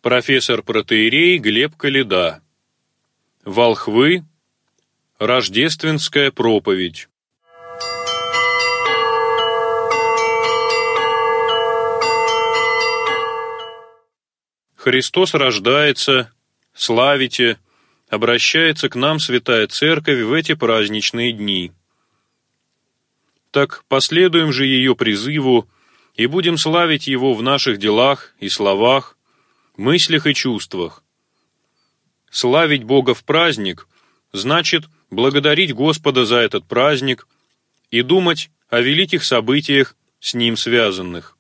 Профессор-протоиерей Глеб Коляда. Волхвы. Рождественская проповедь. Христос рождается, славите, обращается к нам Святая Церковь в эти праздничные дни. Так последуем же ее призыву и будем славить Его в наших делах и словах, мыслях и чувствах. Славить Бога в праздник значит благодарить Господа за этот праздник и думать о великих событиях, с ним связанных.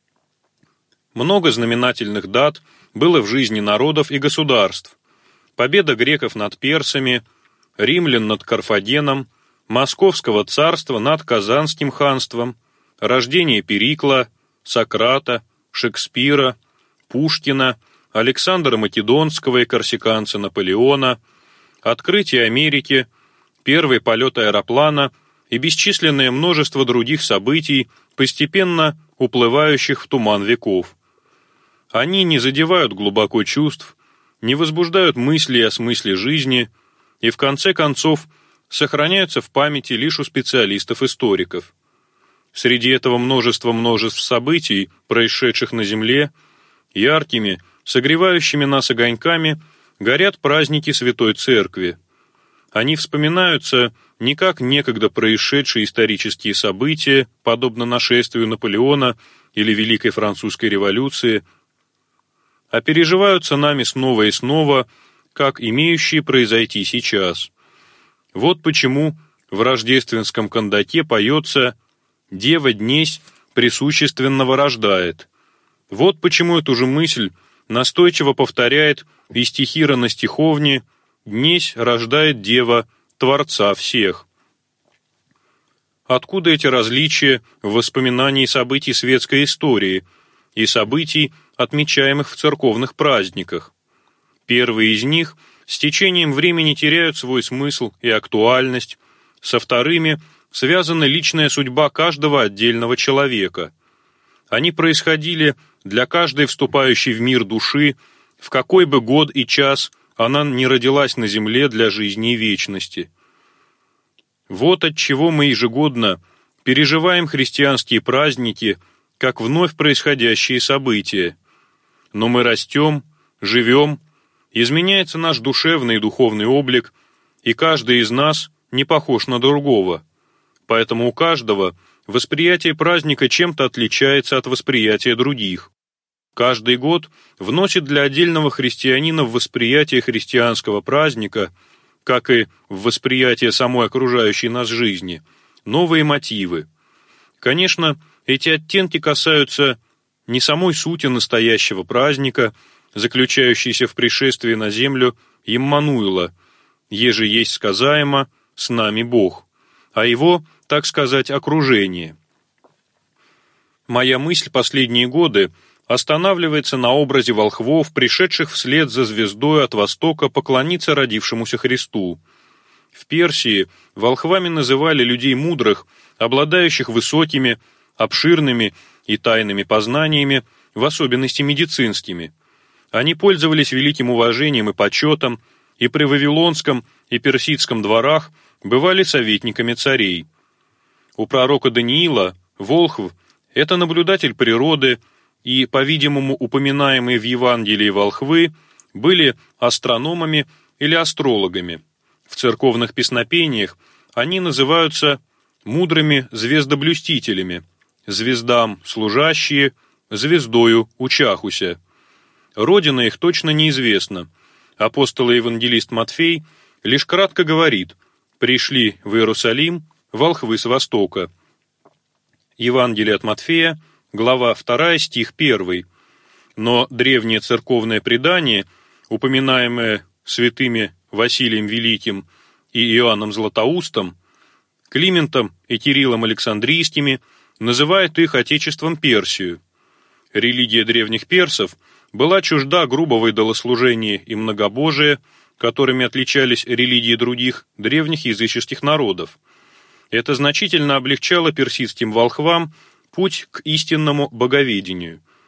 Много знаменательных дат было в жизни народов и государств. Победа греков над персами, римлян над Карфагеном, Московского царства над Казанским ханством, рождение Перикла, Сократа, Шекспира, Пушкина, Александра Македонского и корсиканца Наполеона, открытие Америки, первый полет аэроплана и бесчисленное множество других событий, постепенно уплывающих в туман веков. Они не задевают глубоко чувств, не возбуждают мысли о смысле жизни и, в конце концов, сохраняются в памяти лишь у специалистов-историков. Среди этого множеств событий, происшедших на Земле, яркими, согревающими нас огоньками, горят праздники Святой Церкви. Они вспоминаются не как некогда происшедшие исторические события, подобно нашествию Наполеона или Великой Французской революции, а переживаются нами снова и снова, как имеющие произойти сейчас. Вот почему в рождественском кандаке поется «Дева днесь пресущественного рождает». Вот почему эту же мысль настойчиво повторяет и стихира на стиховне «Днесь рождает Дева, Творца всех». Откуда эти различия в воспоминании событий светской истории и событий, отмечаемых в церковных праздниках? Первые из них с течением времени теряют свой смысл и актуальность, со вторыми связана личная судьба каждого отдельного человека. Они происходили для каждой вступающей в мир души, в какой бы год и час она не родилась на земле для жизни и вечности. Вот отчего мы ежегодно переживаем христианские праздники, как вновь происходящие события. Но мы растем, живем, изменяется наш душевный и духовный облик, и каждый из нас не похож на другого. Поэтому у каждого восприятие праздника чем-то отличается от восприятия других. Каждый год вносит для отдельного христианина в восприятие христианского праздника, как и в восприятие самой окружающей нас жизни, новые мотивы. Конечно, эти оттенки касаются не самой сути настоящего праздника, заключающейся в пришествии на землю Иммануила, «Еже есть сказаемо, с нами Бог», а его, так сказать, окружение. Моя мысль последние годы останавливается на образе волхвов, пришедших вслед за звездой от востока поклониться родившемуся Христу. В Персии волхвами называли людей мудрых, обладающих высокими, обширными и тайными познаниями, в особенности медицинскими. Они пользовались великим уважением и почетом, и при вавилонском и персидском дворах бывали советниками царей. У пророка Даниила волхв – это наблюдатель природы, и, по-видимому, упоминаемые в Евангелии волхвы были астрономами или астрологами. В церковных песнопениях они называются мудрыми звездоблюстителями, звездам служащие, звездою учахуся. Родина их точно неизвестна. Апостол и евангелист Матфей лишь кратко говорит: «Пришли в Иерусалим волхвы с востока». Евангелие от Матфея, глава 2, стих 1. Но древнее церковное предание, упоминаемое святыми Василием Великим и Иоанном Златоустом, Климентом и Кириллом Александрийскими, называет их отечеством Персию. Религия древних персов была чужда грубого идолослужения и многобожия, которыми отличались религии других древних языческих народов. Это значительно облегчало персидским волхвам путь к истинному боговедению.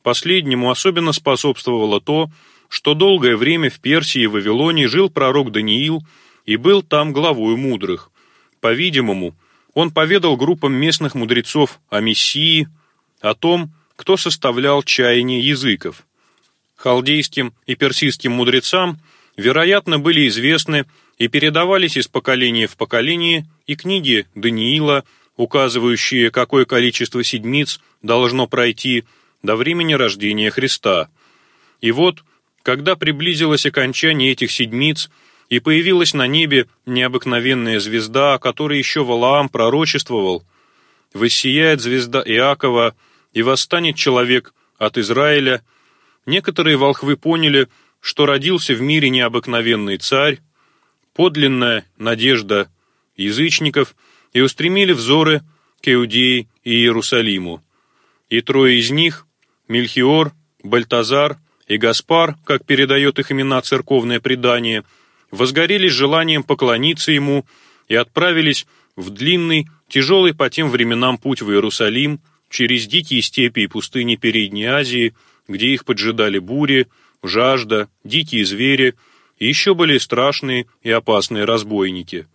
Последнему особенно способствовало то, что долгое время в Персии и Вавилоне жил пророк Даниил и был там главою мудрых. По-видимому, он поведал группам местных мудрецов о Мессии, о том, кто составлял чаяние языков. Халдейским и персидским мудрецам, вероятно, были известны и передавались из поколения в поколение и книги Даниила, указывающие, какое количество седмиц должно пройти до времени рождения Христа. И вот, когда приблизилось окончание этих седмиц, и появилась на небе необыкновенная звезда, о которой еще Валаам пророчествовал, воссияет звезда Иакова, и восстанет человек от Израиля, некоторые волхвы поняли, что родился в мире необыкновенный царь, подлинная надежда язычников, и устремили взоры к Иудее и Иерусалиму. И трое из них, Мельхиор, Бальтазар и Гаспар, как передает их имена церковное предание, возгорелись желанием поклониться ему и отправились в длинный, тяжелый по тем временам путь в Иерусалим через дикие степи и пустыни Передней Азии, где их поджидали бури, жажда, дикие звери и еще более страшные и опасные разбойники.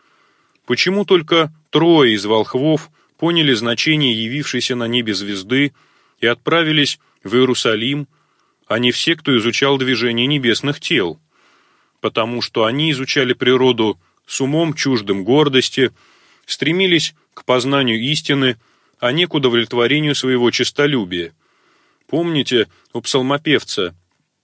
Почему только трое из волхвов поняли значение явившейся на небе звезды и отправились в Иерусалим, а не все, кто изучал движение небесных тел? Потому что они изучали природу с умом чуждым гордости, стремились к познанию истины, а не к удовлетворению своего честолюбия. Помните у псалмопевца: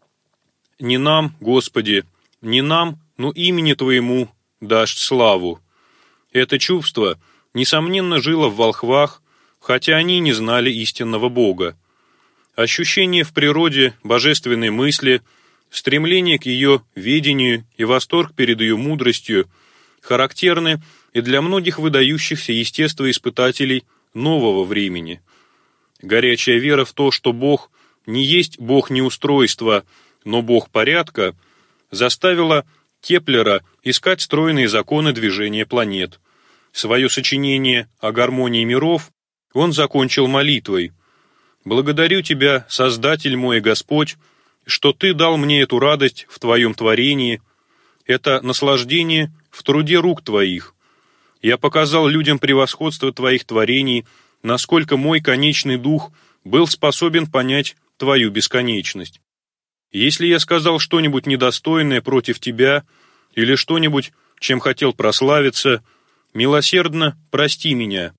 «Не нам, Господи, не нам, но имени Твоему дашь славу». Это чувство, несомненно, жило в волхвах, хотя они не знали истинного Бога. Ощущение в природе божественной мысли, стремление к ее ведению и восторг перед ее мудростью характерны и для многих выдающихся естествоиспытателей нового времени. Горячая вера в то, что Бог не есть Бог неустройства, но Бог порядка, заставила Кеплера искать стройные законы движения планет. Свое сочинение о гармонии миров он закончил молитвой: «Благодарю Тебя, Создатель мой и Господь, что Ты дал мне эту радость в Твоем творении, это наслаждение в труде рук Твоих. Я показал людям превосходство Твоих творений, насколько мой конечный дух был способен понять Твою бесконечность. Если я сказал что-нибудь недостойное против Тебя или что-нибудь, чем хотел прославиться, милосердно прости меня».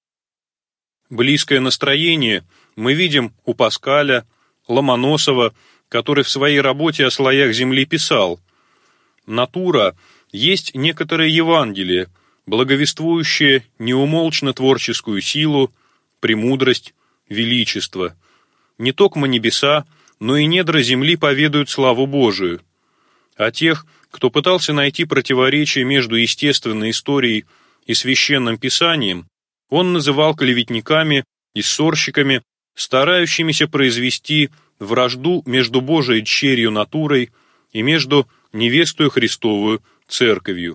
Близкое настроение мы видим у Паскаля, Ломоносова, который в своей работе о слоях Земли писал: «Натура есть некоторое Евангелие, благовествующее неумолчно творческую силу, премудрость, величество. Не токмо небеса, но и недра земли поведают славу Божию. А тех, кто пытался найти противоречие между естественной историей и священным писанием, он называл клеветниками и ссорщиками, старающимися произвести вражду между Божией черью натурой и между невестою Христовую церковью».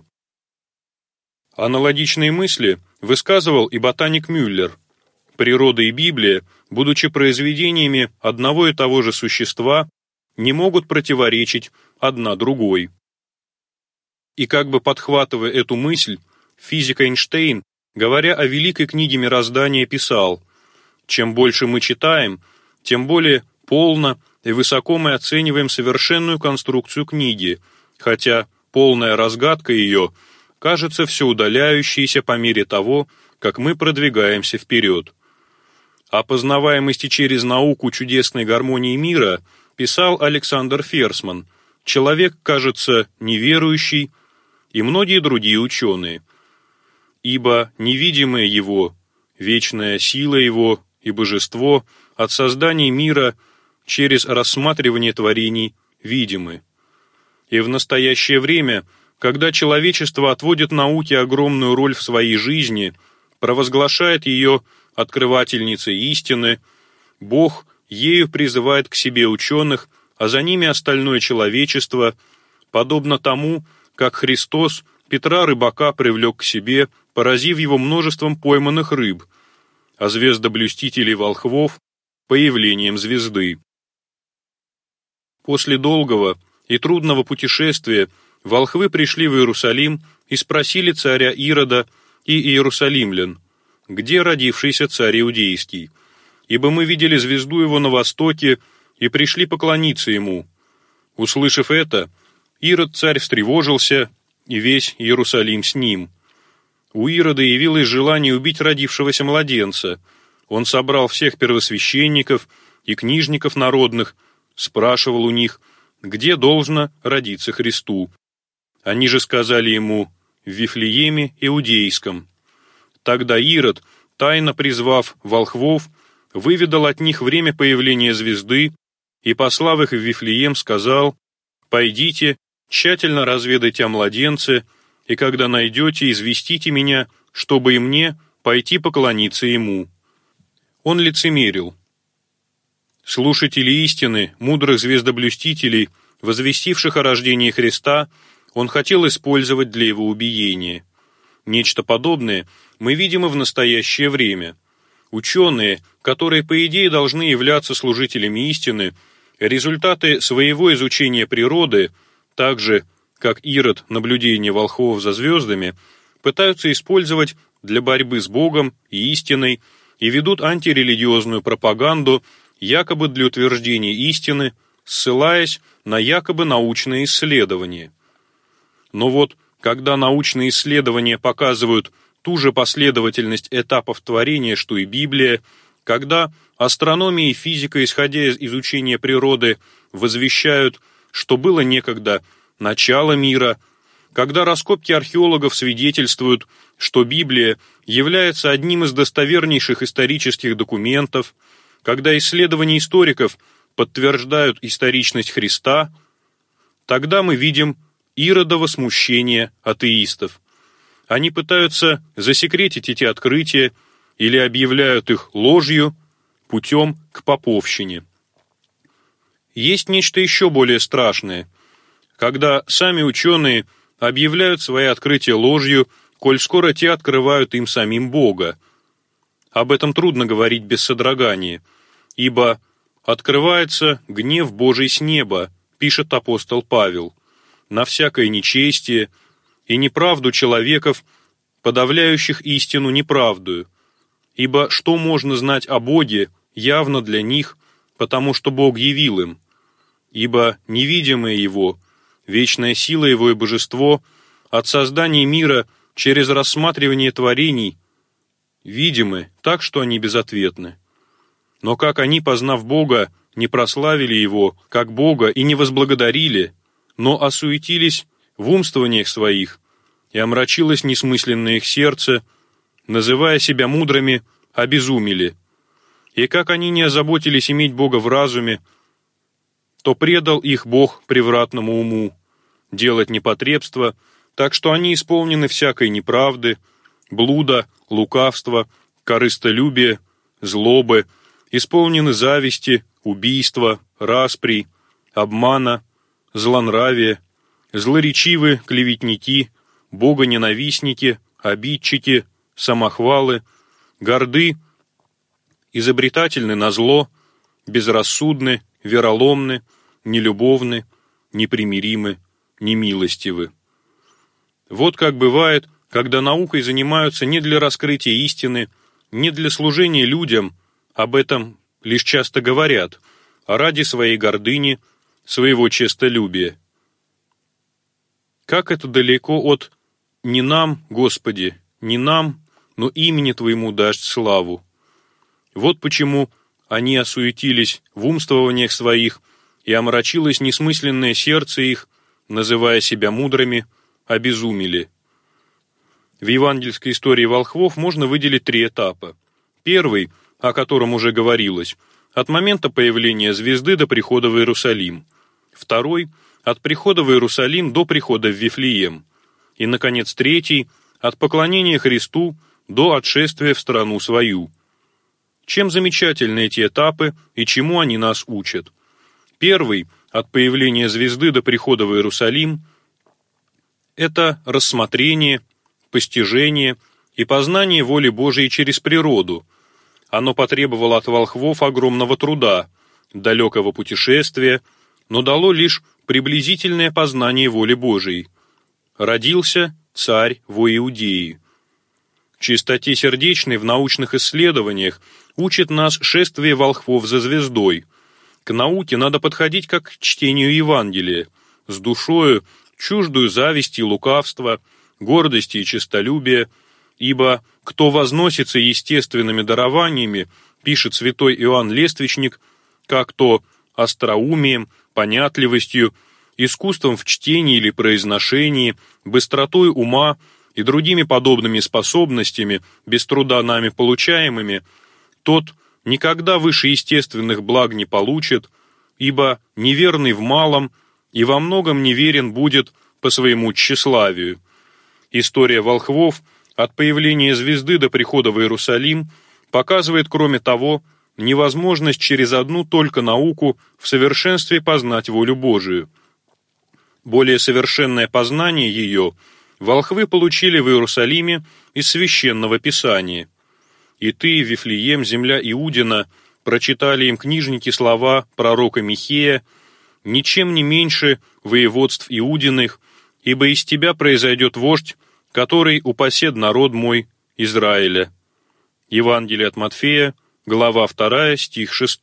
Аналогичные мысли высказывал и ботаник Мюллер. Природа и Библия, будучи произведениями одного и того же существа, не могут противоречить одна другой. И как бы подхватывая эту мысль, физик Эйнштейн, говоря о великой книге мироздания, писал: «Чем больше мы читаем, тем более полно и высоко мы оцениваем совершенную конструкцию книги, хотя полная разгадка ее кажется все удаляющейся по мере того, как мы продвигаемся вперед». О познаваемости через науку чудесной гармонии мира писал Александр Ферсман: «Человек, кажется, неверующий», и многие другие ученые. Ибо невидимое его, вечная сила его и божество от создания мира через рассматривание творений видимы. И в настоящее время, когда человечество отводит науке огромную роль в своей жизни, провозглашает ее открывательницей истины, Бог ею призывает к себе ученых, а за ними остальное человечество, подобно тому, как Христос Петра Рыбака привлек к себе, поразив его множеством пойманных рыб, а звездоблюстителей волхвов появлением звезды. После долгого и трудного путешествия волхвы пришли в Иерусалим и спросили царя Ирода и иерусалимлян, где родившийся царь Иудейский, ибо мы видели звезду его на востоке и пришли поклониться ему. Услышав это, Ирод царь встревожился, и весь Иерусалим с ним. У Ирода явилось желание убить родившегося младенца. Он собрал всех первосвященников и книжников народных, спрашивал у них, где должно родиться Христу. Они же сказали ему: в Вифлееме Иудейском. Тогда Ирод, тайно призвав волхвов, выведал от них время появления звезды и, послав их в Вифлеем, сказал: «Пойдите, тщательно разведайте о младенце, и когда найдете, известите меня, чтобы и мне пойти поклониться ему». Он лицемерил. Слушатели истины, мудрых звездоблюстителей, возвестивших о рождении Христа, он хотел использовать для его убиения. Нечто подобное мы видим и в настоящее время. Ученые, которые по идее должны являться служителями истины, результаты своего изучения природы, так же, как Ирод наблюдение волхвов за звездами, пытаются использовать для борьбы с Богом и истиной и ведут антирелигиозную пропаганду якобы для утверждения истины, ссылаясь на якобы научные исследования. Но вот, когда научные исследования показывают ту же последовательность этапов творения, что и Библия, когда астрономия и физика, исходя из изучения природы, возвещают, что было некогда начало мира, когда раскопки археологов свидетельствуют, что Библия является одним из достовернейших исторических документов, когда исследования историков подтверждают историчность Христа, тогда мы видим Иродово смущение атеистов. Они пытаются засекретить эти открытия или объявляют их ложью путем к поповщине. Есть нечто еще более страшное, когда сами ученые объявляют свои открытия ложью, коль скоро те открывают им самим Бога. Об этом трудно говорить без содрогания, ибо «открывается гнев Божий с неба», пишет апостол Павел, «на всякое нечестие и неправду человеков, подавляющих истину неправдою. Ибо что можно знать о Боге явно для них, потому что Бог явил им? Ибо невидимое Его, вечная сила Его и божество, от создания мира через рассматривание творений, видимы так, что они безответны. Но как они, познав Бога, не прославили Его, как Бога, и не возблагодарили, но осуетились в умствованиях своих, и омрачилось несмысленное их сердце, называя себя мудрыми, обезумели. И как они не озаботились иметь Бога в разуме, то предал их Бог превратному уму, делать непотребство, так что они исполнены всякой неправды, блуда, лукавства, корыстолюбия, злобы, исполнены зависти, убийства, распри, обмана, злонравия, злоречивы, клеветники, богоненавистники, обидчики, самохвалы, горды, изобретательны на зло, безрассудны, вероломны, нелюбовны, непримиримы, немилостивы. Вот как бывает, когда наукой занимаются не для раскрытия истины, не для служения людям, об этом лишь часто говорят, а ради своей гордыни, своего честолюбия. Как это далеко от «не нам, Господи, не нам, но имени Твоему дашь славу». Вот почему они осуетились в умствованиях своих, и омрачилось несмысленное сердце их, называя себя мудрыми, обезумели. В евангельской истории волхвов можно выделить 3 этапа. Первый, о котором уже говорилось, от момента появления звезды до прихода в Иерусалим. Второй, от прихода в Иерусалим до прихода в Вифлеем. И, наконец, третий, от поклонения Христу до отшествия в страну свою. Чем замечательны эти этапы и чему они нас учат? Первый, от появления звезды до прихода в Иерусалим, это рассмотрение, постижение и познание воли Божией через природу, Оно потребовало от волхвов огромного труда, далекого путешествия, но дало лишь приблизительное познание воли Божией. Родился царь во Иудее. Чистоте сердечной в научных исследованиях учит нас шествие волхвов за звездой. К науке надо подходить как к чтению Евангелия, с душою, чуждую зависти и лукавства, гордости и честолюбия, ибо кто возносится естественными дарованиями, пишет святой Иоанн Лествичник, как то остроумием, понятливостью, искусством в чтении или произношении, быстротой ума и другими подобными способностями, без труда нами получаемыми, тот никогда выше естественных благ не получит, ибо неверный в малом и во многом неверен будет по своему тщеславию. История волхвов от появления звезды до прихода в Иерусалим показывает, кроме того, невозможность через одну только науку в совершенстве познать волю Божию. Более совершенное познание ее волхвы получили в Иерусалиме из Священного Писания. «И ты, Вифлеем, земля Иудина», прочитали им книжники слова пророка Михея, «ничем не меньше воеводств Иудиных, ибо из тебя произойдет вождь, который упасет народ мой Израиля». Евангелие от Матфея, глава 2, стих 6.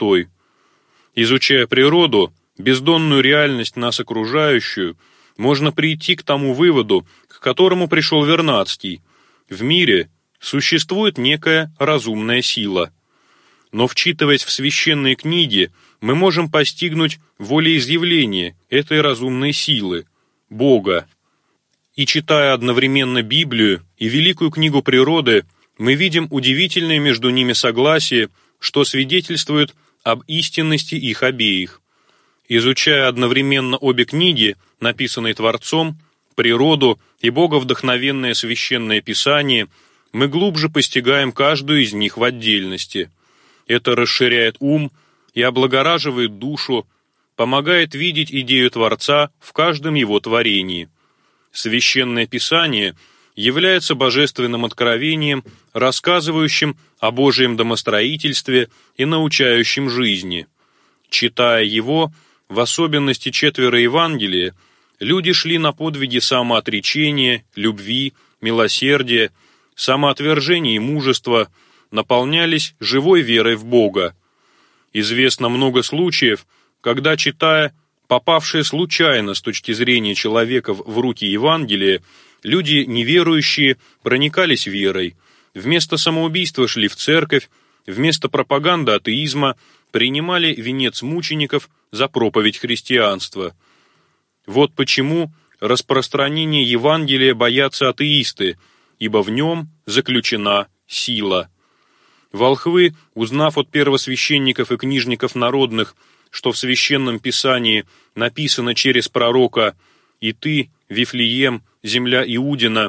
Изучая природу, бездонную реальность нас окружающую, можно прийти к тому выводу, к которому пришел Вернадский. В мире существует некая разумная сила. Но, вчитываясь в священные книги, мы можем постигнуть волеизъявление этой разумной силы – Бога. И читая одновременно Библию и Великую книгу природы, мы видим удивительное между ними согласие, что свидетельствует об истинности их обеих. Изучая одновременно обе книги, написанные Творцом, природу и боговдохновенное священное Писание, мы глубже постигаем каждую из них в отдельности. Это расширяет ум и облагораживает душу, помогает видеть идею Творца в каждом его творении. Священное Писание является божественным откровением, рассказывающим о Божьем домостроительстве и научающим жизни. Читая его, в особенности 4 Евангелия, люди шли на подвиги самоотречения, любви, милосердия, самоотвержения и мужества, наполнялись живой верой в Бога. Известно много случаев, когда, читая попавшие случайно с точки зрения человека в руки Евангелия, люди неверующие проникались верой, вместо самоубийства шли в церковь, вместо пропаганды атеизма принимали венец мучеников за проповедь христианства. Вот почему распространение Евангелия боятся атеисты, ибо в нем заключена сила. Волхвы, узнав от первосвященников и книжников народных, что в Священном Писании написано через пророка «И ты, Вифлеем, земля Иудина,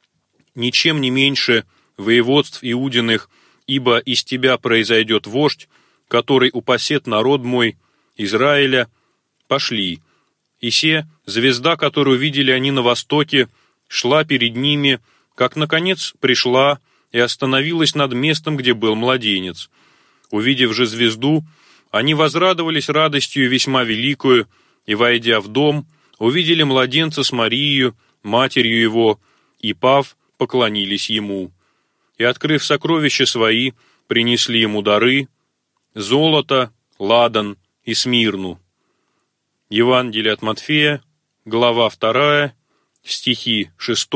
ничем не меньше воеводств Иудиных, ибо из тебя произойдет вождь, который упасет народ мой, Израиля», пошли. И се, звезда, которую видели они на востоке, шла перед ними, как, наконец, пришла и остановилась над местом, где был младенец. Увидев же звезду, они возрадовались радостью весьма великую, и, войдя в дом, увидели младенца с Марией, матерью его, и, пав, поклонились ему. И, открыв сокровища свои, принесли ему дары, золото, ладан и смирну. Евангелие от Матфея, глава 2, стихи 6,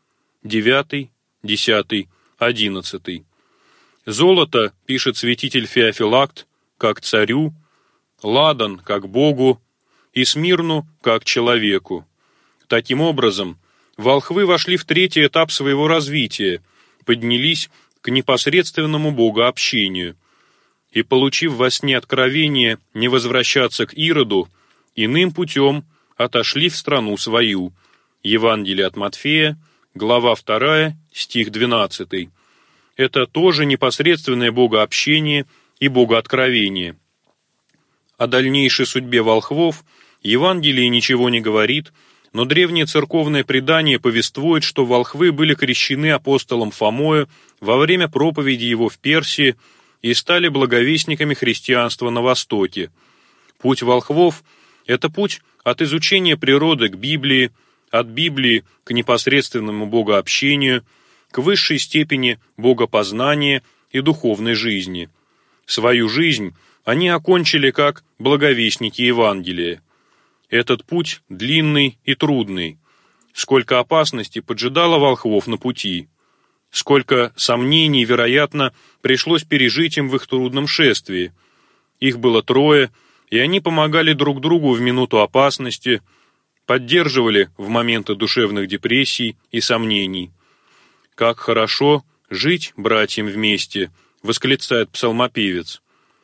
9, 10, 11. Золото, пишет святитель Феофилакт, как царю, ладан, как Богу, и смирну, как человеку. Таким образом, волхвы вошли в третий этап своего развития, поднялись к непосредственному богообщению, и, получив во сне откровение не возвращаться к Ироду, иным путем отошли в страну свою. Евангелие от Матфея, глава 2, стих 12. Это тоже непосредственное богообщение и богооткровение. О дальнейшей судьбе волхвов Евангелие ничего не говорит, но древнее церковное предание повествует, что волхвы были крещены апостолом Фомою во время проповеди его в Персии и стали благовестниками христианства на Востоке. Путь волхвов – это путь от изучения природы к Библии, от Библии к непосредственному богообщению, к высшей степени богопознания и духовной жизни. Свою жизнь они окончили как благовестники Евангелия. Этот путь длинный и трудный. Сколько опасностей поджидало волхвов на пути. Сколько сомнений, вероятно, пришлось пережить им в их трудном шествии. Их было 3, и они помогали друг другу в минуту опасности, поддерживали в моменты душевных депрессий и сомнений. «Как хорошо жить братьям вместе!» — восклицает псалмопевец.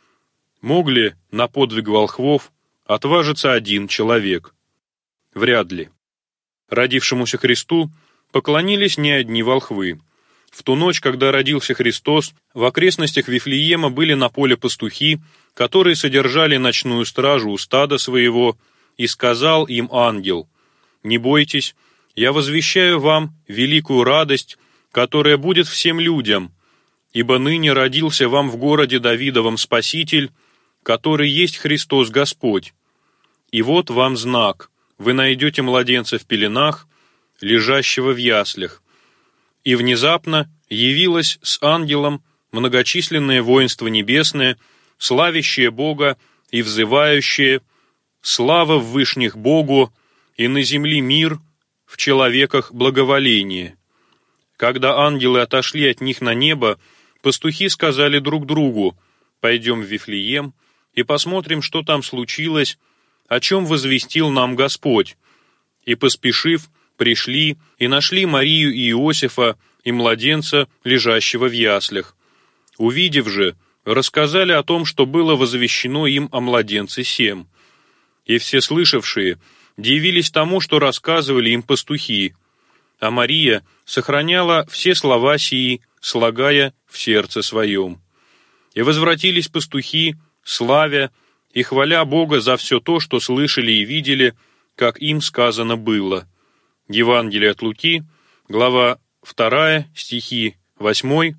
Мог ли на подвиг волхвов отважиться один человек? Вряд ли. Родившемуся Христу поклонились не одни волхвы. В ту ночь, когда родился Христос, в окрестностях Вифлеема были на поле пастухи, которые содержали ночную стражу у стада своего, и сказал им ангел: «Не бойтесь, я возвещаю вам великую радость, которая будет всем людям, ибо ныне родился вам в городе Давидовом Спаситель, который есть Христос Господь. И вот вам знак: вы найдете младенца в пеленах, лежащего в яслях». И внезапно явилось с ангелом многочисленное воинство небесное, славящее Бога и взывающее: «Слава в вышних Богу, и на земле мир, в человеках благоволение». Когда ангелы отошли от них на небо, пастухи сказали друг другу: «Пойдем в Вифлеем и посмотрим, что там случилось, о чем возвестил нам Господь». И, поспешив, пришли и нашли Марию и Иосифа и младенца, лежащего в яслях. Увидев же, рассказали о том, что было возвещено им о младенце сем. И все слышавшие дивились тому, что рассказывали им пастухи, а Мария сохраняла все слова сии, слагая в сердце своем. И возвратились пастухи, славя и хваля Бога за все то, что слышали и видели, как им сказано было. Евангелие от Луки, глава 2, стихи 8,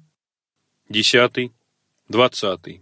10, 20.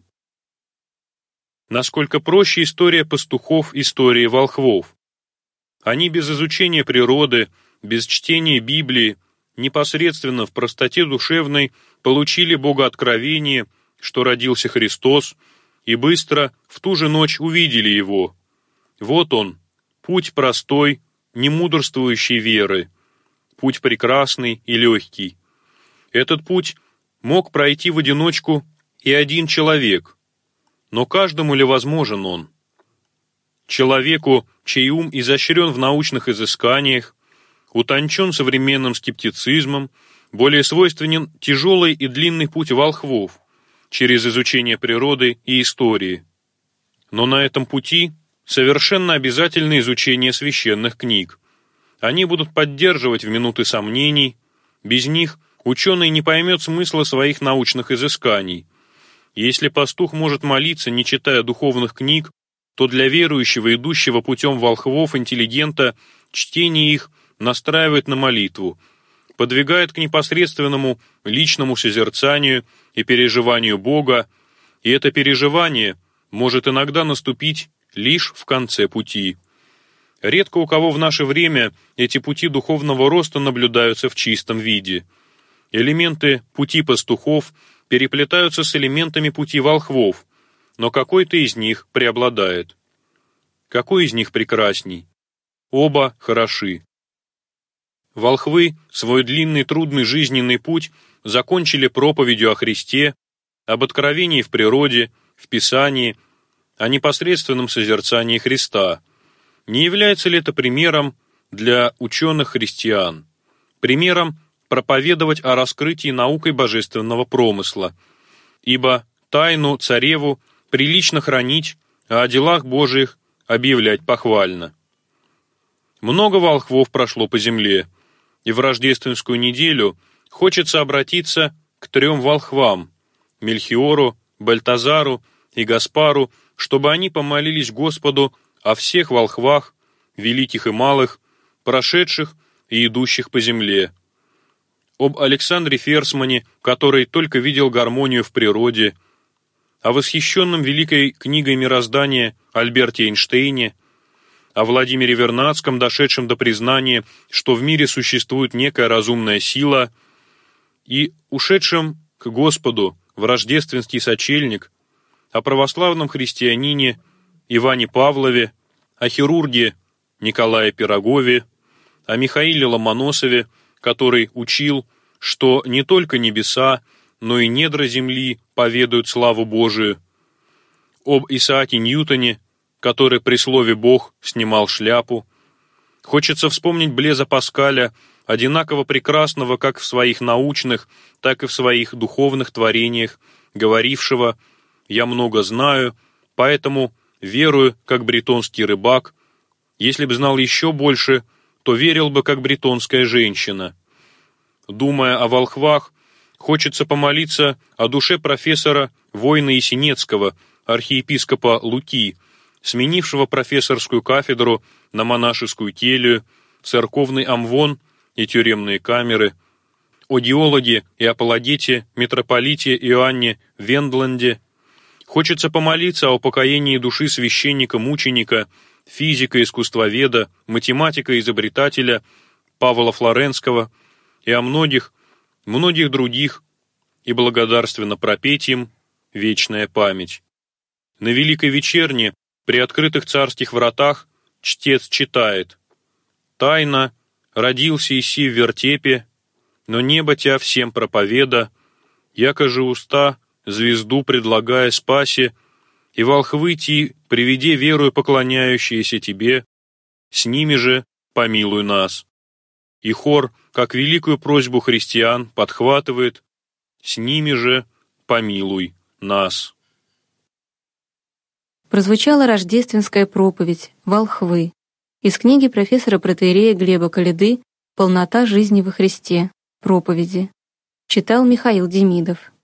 Насколько проще история пастухов истории волхвов. Они без изучения природы, без чтения Библии, непосредственно в простоте душевной получили богооткровение, что родился Христос, и быстро в ту же ночь увидели Его. Вот Он, путь простой, немудрствующей веры, путь прекрасный и легкий. Этот путь мог пройти в одиночку и один человек, но каждому ли возможен он? Человеку, чей ум изощрен в научных изысканиях, утончен современным скептицизмом, более свойственен тяжелый и длинный путь волхвов через изучение природы и истории. Но на этом пути совершенно обязательно изучение священных книг. Они будут поддерживать в минуты сомнений. Без них ученый не поймет смысла своих научных изысканий. Если пастух может молиться, не читая духовных книг, то для верующего, идущего путем волхвов, интеллигента, чтение их настраивает на молитву, подвигает к непосредственному личному созерцанию и переживанию Бога, и это переживание может иногда наступить лишь в конце пути. Редко у кого в наше время эти пути духовного роста наблюдаются в чистом виде. Элементы пути пастухов переплетаются с элементами пути волхвов, но какой-то из них преобладает. Какой из них прекрасней? Оба хороши. Волхвы свой длинный трудный жизненный путь закончили проповедью о Христе, об откровении в природе, в Писании, о непосредственном созерцании Христа. Не является ли это примером для ученых-христиан? Примером проповедовать о раскрытии наукой божественного промысла, ибо тайну цареву прилично хранить, а о делах Божиих объявлять похвально. Много волхвов прошло по земле, и в рождественскую неделю хочется обратиться к 3 волхвам – Мельхиору, Бальтазару и Гаспару, чтобы они помолились Господу о всех волхвах, великих и малых, прошедших и идущих по земле. Об Александре Ферсмане, который только видел гармонию в природе, о восхищенном великой книгой мироздания Альберте Эйнштейне, о Владимире Вернадском, дошедшем до признания, что в мире существует некая разумная сила, и ушедшем к Господу в рождественский сочельник, о православном христианине Иване Павлове, о хирурге Николае Пирогове, о Михаиле Ломоносове, который учил, что не только небеса, но и недра земли поведают славу Божию, об Исааке Ньютоне, который при слове «Бог» снимал шляпу. Хочется вспомнить Блеза Паскаля, одинаково прекрасного как в своих научных, так и в своих духовных творениях, говорившего: «Я много знаю, поэтому верую, как бретонский рыбак. Если б знал еще больше, то верил бы, как бретонская женщина». Думая о волхвах, хочется помолиться о душе профессора Война Есенецкого, архиепископа Луки, сменившего профессорскую кафедру на монашескую келью, церковный амвон и тюремные камеры, о диологе и апологете митрополите Иоанне Вендланде. Хочется помолиться о упокоении души священника-мученика, физика-искусствоведа, математика-изобретателя Павла Флоренского и о многих других, и благодарственно пропеть им вечная память. На Великой Вечерне при открытых царских вратах чтец читает: «Тайно родился Иси в вертепе, но небо тя всем проповеда, яко же уста звезду предлагая спасе, и волхвы ти приведи верою поклоняющиеся тебе, с ними же помилуй нас». И хор, как великую просьбу христиан, подхватывает: «С ними же помилуй нас». Прозвучала рождественская проповедь «Волхвы» из книги профессора протоиерея Глеба Коляды «Полнота жизни во Христе. Проповеди». Читал Михаил Демидов.